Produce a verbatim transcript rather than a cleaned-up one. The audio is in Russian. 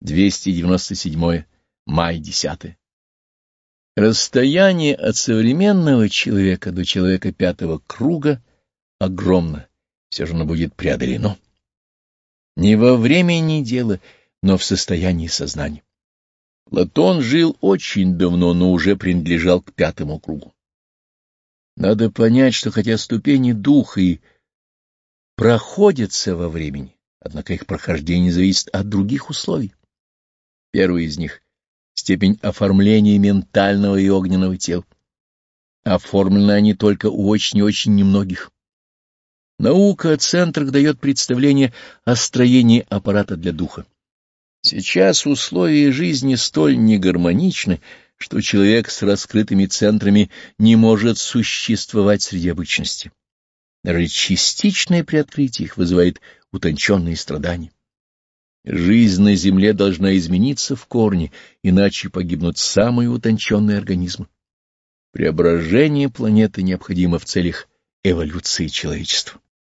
двести девяносто седьмое, май десятое. Расстояние от современного человека до человека пятого круга огромно, все же оно будет преодолено. Не во времени дело, но в состоянии сознания. Платон жил очень давно, но уже принадлежал к пятому кругу. Надо понять, что хотя ступени духа и проходятся во времени, однако их прохождение зависит от других условий. Первый из них — степень оформления ментального и огненного тел. Оформлены они только у очень и очень немногих. Наука о центрах дает представление о строении аппарата для духа. Сейчас условия жизни столь негармоничны, что человек с раскрытыми центрами не может существовать среди обычности. Даже частичное приоткрытие их вызывает утонченные страдания. Жизнь на Земле должна измениться в корне, иначе погибнут самые утонченные организмы. Преображение планеты необходимо в целях эволюции человечества.